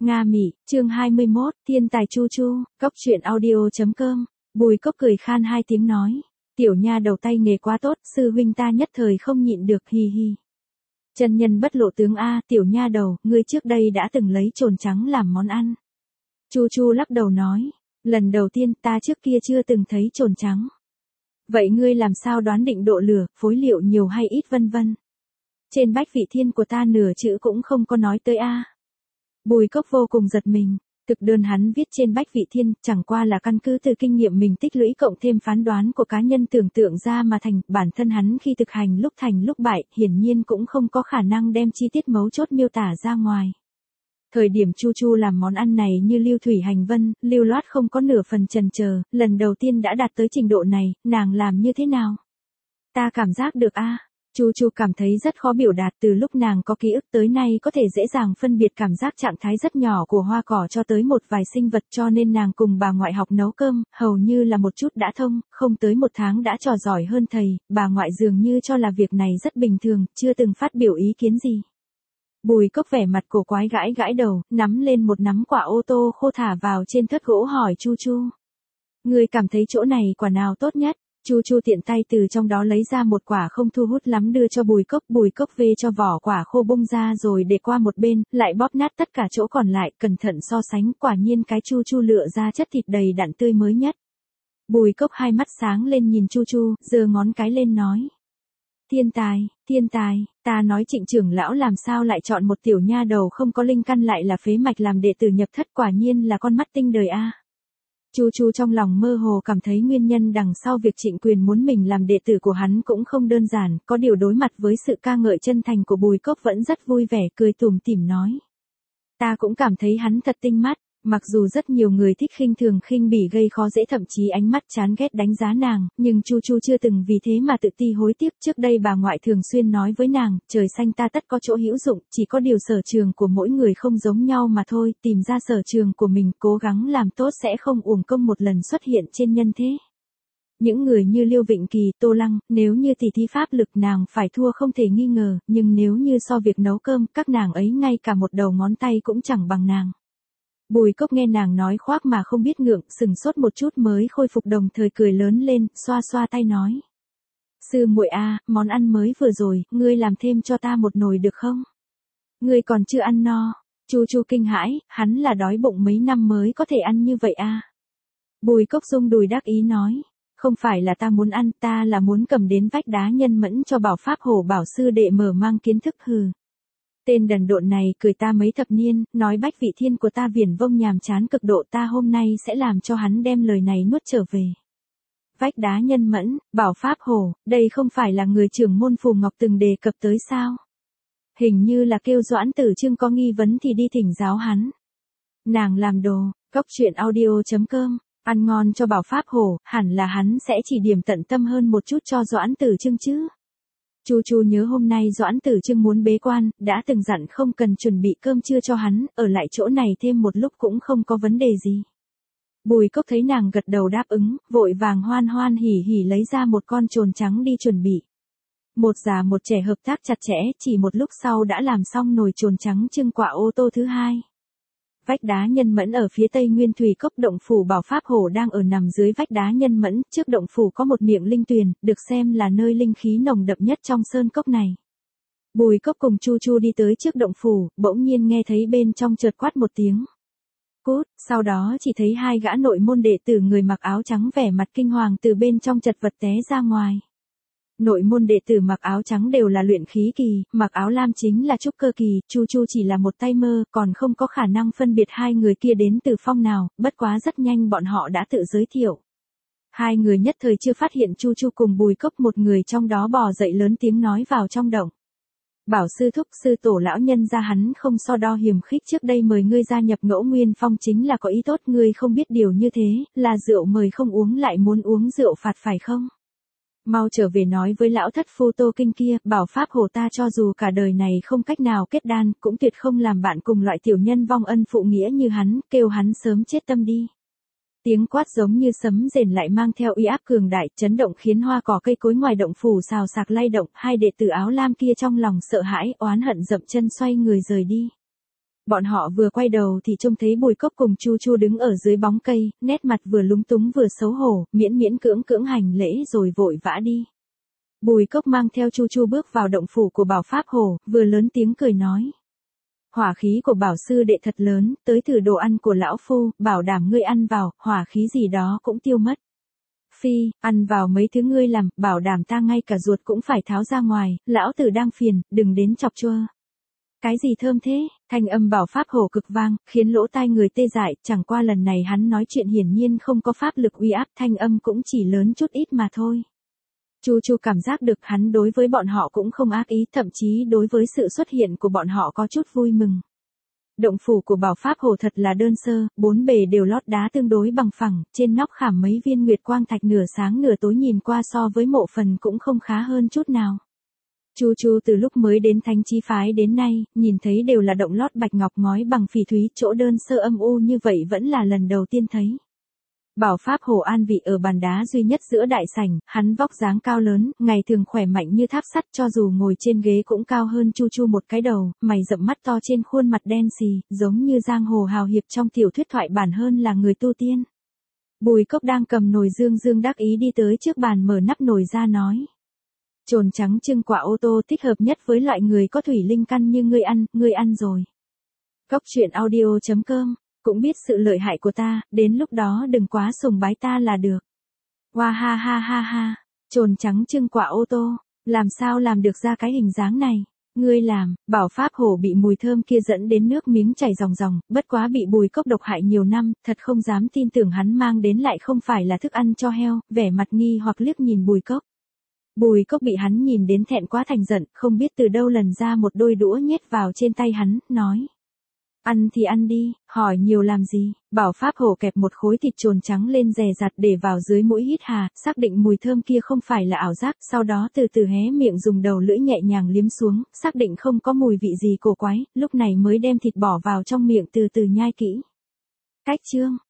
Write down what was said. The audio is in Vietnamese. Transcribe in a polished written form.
Nga Mỹ, chương 21, thiên tài Chu Chu, cóc truyện audio.com. Bùi Cốc cười khan hai tiếng nói. Tiểu nha đầu tay nghề quá tốt, sư huynh ta nhất thời không nhịn được, hi hi. Chân nhân bất lộ tướng A, tiểu nha đầu, ngươi trước đây đã từng lấy trồn trắng làm món ăn. Chu Chu lắc đầu nói, lần đầu tiên ta trước kia chưa từng thấy trồn trắng. Vậy ngươi làm sao đoán định độ lửa, phối liệu nhiều hay ít vân vân. Trên bách vị thiên của ta nửa chữ cũng không có nói tới A. Bùi Cốc vô cùng giật mình, thực đơn hắn viết trên bách vị thiên chẳng qua là căn cứ từ kinh nghiệm mình tích lũy cộng thêm phán đoán của cá nhân tưởng tượng ra mà thành, bản thân hắn khi thực hành lúc thành lúc bại, hiển nhiên cũng không có khả năng đem chi tiết mấu chốt miêu tả ra ngoài. Thời điểm Chu Chu làm món ăn này như lưu thủy hành vân, lưu loát không có nửa phần chần chờ, lần đầu tiên đã đạt tới trình độ này, nàng làm như thế nào? Ta cảm giác được A. Chu Chu cảm thấy rất khó biểu đạt, từ lúc nàng có ký ức tới nay có thể dễ dàng phân biệt cảm giác trạng thái rất nhỏ của hoa cỏ cho tới một vài sinh vật, cho nên nàng cùng bà ngoại học nấu cơm, hầu như là một chút đã thông, không tới một tháng đã trò giỏi hơn thầy, bà ngoại dường như cho là việc này rất bình thường, chưa từng phát biểu ý kiến gì. Bùi Cốc vẻ mặt cổ quái gãi gãi đầu, nắm lên một nắm quả ô tô khô thả vào trên thớt gỗ hỏi Chu Chu. Người cảm thấy chỗ này quả nào tốt nhất? Chu Chu tiện tay từ trong đó lấy ra một quả không thu hút lắm đưa cho Bùi Cốc vê cho vỏ quả khô bung ra rồi để qua một bên, lại bóp nát tất cả chỗ còn lại, cẩn thận so sánh, quả nhiên cái Chu Chu lựa ra chất thịt đầy đặn tươi mới nhất. Bùi Cốc hai mắt sáng lên nhìn Chu Chu, giơ ngón cái lên nói. Thiên tài, ta nói Trịnh trưởng lão làm sao lại chọn một tiểu nha đầu không có linh căn lại là phế mạch làm đệ tử nhập thất, quả nhiên là con mắt tinh đời a. Chu Chu trong lòng mơ hồ cảm thấy nguyên nhân đằng sau việc Trịnh Quyền muốn mình làm đệ tử của hắn cũng không đơn giản, có điều đối mặt với sự ca ngợi chân thành của Bùi Cốc vẫn rất vui vẻ, cười tủm tỉm nói. Ta cũng cảm thấy hắn thật tinh mắt, mặc dù rất nhiều người thích khinh thường khinh bỉ gây khó dễ thậm chí ánh mắt chán ghét đánh giá nàng, nhưng Chu Chu chưa từng vì thế mà tự ti hối tiếc. Trước đây bà ngoại thường xuyên nói với nàng, trời xanh ta tất có chỗ hữu dụng, chỉ có điều sở trường của mỗi người không giống nhau mà thôi, tìm ra sở trường của mình, cố gắng làm tốt sẽ không uổng công một lần xuất hiện trên nhân thế. Những người như Liêu Vịnh Kỳ, Tô Lăng, nếu như tỷ thí pháp lực nàng phải thua không thể nghi ngờ, nhưng nếu như so việc nấu cơm, các nàng ấy ngay cả một đầu ngón tay cũng chẳng bằng nàng. Bùi Cốc nghe nàng nói khoác mà không biết ngượng, sừng sốt một chút mới khôi phục, đồng thời cười lớn lên, xoa xoa tay nói. Sư muội a, món ăn mới vừa rồi, ngươi làm thêm cho ta một nồi được không? Ngươi còn chưa ăn no. Chu Chu kinh hãi, hắn là đói bụng mấy năm mới có thể ăn như vậy a. Bùi Cốc rung đùi đắc ý nói. Không phải là ta muốn ăn, ta là muốn cầm đến vách đá nhân mẫn cho bảo pháp hổ bảo sư đệ mở mang kiến thức hừ. Tên đần độn này cười ta mấy thập niên, nói bách vị thiên của ta viển vông nhàm chán cực độ, ta hôm nay sẽ làm cho hắn đem lời này nuốt trở về. Vách đá nhân mẫn, bảo pháp hổ, đây không phải là người trưởng môn Phù Ngọc từng đề cập tới sao? Hình như là kêu Doãn Tử Trương có nghi vấn thì đi thỉnh giáo hắn. Nàng làm đồ, cóc truyện audio.com, ăn ngon cho bảo pháp hổ, hẳn là hắn sẽ chỉ điểm tận tâm hơn một chút cho Doãn Tử Trương chứ. Chu Chu nhớ hôm nay Doãn Tử Trương muốn bế quan, đã từng dặn không cần chuẩn bị cơm trưa cho hắn, ở lại chỗ này thêm một lúc cũng không có vấn đề gì. Bùi Cốc thấy nàng gật đầu đáp ứng, vội vàng hoan hoan hỉ hỉ lấy ra một con trồn trắng đi chuẩn bị. Một già một trẻ hợp tác chặt chẽ, chỉ một lúc sau đã làm xong nồi trồn trắng trưng quả ô tô thứ hai. Vách đá nhân mẫn ở phía tây Nguyên Thủy Cốc, động phủ bảo pháp hổ đang ở nằm dưới vách đá nhân mẫn, trước động phủ có một miệng linh tuyền, được xem là nơi linh khí nồng đậm nhất trong sơn cốc này. Bùi Cốc cùng Chu Chu đi tới trước động phủ, bỗng nhiên nghe thấy bên trong chợt quát một tiếng. Cút, sau đó chỉ thấy hai gã nội môn đệ tử người mặc áo trắng vẻ mặt kinh hoàng từ bên trong chật vật té ra ngoài. Nội môn đệ tử mặc áo trắng đều là luyện khí kỳ, mặc áo lam chính là trúc cơ kỳ, Chu Chu chỉ là một tay mơ, còn không có khả năng phân biệt hai người kia đến từ phong nào, bất quá rất nhanh bọn họ đã tự giới thiệu. Hai người nhất thời chưa phát hiện Chu Chu cùng Bùi Cốc, một người trong đó bò dậy lớn tiếng nói vào trong động. Bảo sư thúc, sư tổ lão nhân ra hắn không so đo hiềm khích, trước đây mời ngươi gia nhập Ngẫu Nguyên Phong chính là có ý tốt, ngươi không biết điều như thế, là rượu mời không uống lại muốn uống rượu phạt phải không? Mau trở về nói với lão thất phu Tô Kinh kia, bảo pháp hổ ta cho dù cả đời này không cách nào kết đan, cũng tuyệt không làm bạn cùng loại tiểu nhân vong ân phụ nghĩa như hắn, kêu hắn sớm chết tâm đi. Tiếng quát giống như sấm rền lại mang theo uy áp cường đại, chấn động khiến hoa cỏ cây cối ngoài động phủ xào xạc lay động, hai đệ tử áo lam kia trong lòng sợ hãi, oán hận dậm chân xoay người rời đi. Bọn họ vừa quay đầu thì trông thấy Bùi Cốc cùng Chu Chu đứng ở dưới bóng cây, nét mặt vừa lúng túng vừa xấu hổ, miễn miễn cưỡng cưỡng hành lễ rồi vội vã đi. Bùi Cốc mang theo Chu Chu bước vào động phủ của Bảo Pháp Hổ, vừa lớn tiếng cười nói. Hỏa khí của Bảo sư đệ thật lớn, tới thử đồ ăn của lão phu, bảo đảm ngươi ăn vào, hỏa khí gì đó cũng tiêu mất. Phi, ăn vào mấy thứ ngươi làm, bảo đảm ta ngay cả ruột cũng phải tháo ra ngoài, lão tử đang phiền, đừng đến chọc chua. Cái gì thơm thế, thanh âm Bảo Pháp Hổ cực vang, khiến lỗ tai người tê dại, chẳng qua lần này hắn nói chuyện hiển nhiên không có pháp lực uy áp, thanh âm cũng chỉ lớn chút ít mà thôi. Chu Chu cảm giác được hắn đối với bọn họ cũng không ác ý, thậm chí đối với sự xuất hiện của bọn họ có chút vui mừng. Động phủ của Bảo Pháp Hổ thật là đơn sơ, bốn bề đều lót đá tương đối bằng phẳng, trên nóc khảm mấy viên nguyệt quang thạch nửa sáng nửa tối nhìn qua so với mộ phần cũng không khá hơn chút nào. Chu Chu từ lúc mới đến Thánh Chí phái đến nay, nhìn thấy đều là động lót bạch ngọc ngói bằng phỉ thúy, chỗ đơn sơ âm u như vậy vẫn là lần đầu tiên thấy. Bảo Pháp Hổ an vị ở bàn đá duy nhất giữa đại sảnh, hắn vóc dáng cao lớn, ngày thường khỏe mạnh như tháp sắt, cho dù ngồi trên ghế cũng cao hơn Chu Chu một cái đầu, mày rậm mắt to trên khuôn mặt đen xì, giống như giang hồ hào hiệp trong tiểu thuyết thoại bản hơn là người tu tiên. Bùi Cốc đang cầm nồi dương dương đắc ý đi tới trước bàn mở nắp nồi ra nói. Trồn trắng trưng quả ô tô thích hợp nhất với loại người có thủy linh căn như ngươi ăn rồi. Cốc truyện audio.com, cũng biết sự lợi hại của ta, đến lúc đó đừng quá sùng bái ta là được. Hoa ha ha ha ha, trồn trắng trưng quả ô tô, làm sao làm được ra cái hình dáng này? Ngươi làm, Bảo Pháp Hổ bị mùi thơm kia dẫn đến nước miếng chảy ròng ròng, bất quá bị Bùi Cốc độc hại nhiều năm, thật không dám tin tưởng hắn mang đến lại không phải là thức ăn cho heo, vẻ mặt nghi hoặc liếc nhìn Bùi Cốc. Bùi Cốc bị hắn nhìn đến thẹn quá thành giận, không biết từ đâu lần ra một đôi đũa nhét vào trên tay hắn, nói. Ăn thì ăn đi, hỏi nhiều làm gì, Bảo Pháp Hổ kẹp một khối thịt trồn trắng lên dè dặt để vào dưới mũi hít hà, xác định mùi thơm kia không phải là ảo giác, sau đó từ từ hé miệng dùng đầu lưỡi nhẹ nhàng liếm xuống, xác định không có mùi vị gì cổ quái, lúc này mới đem thịt bỏ vào trong miệng từ từ nhai kỹ. Cách chương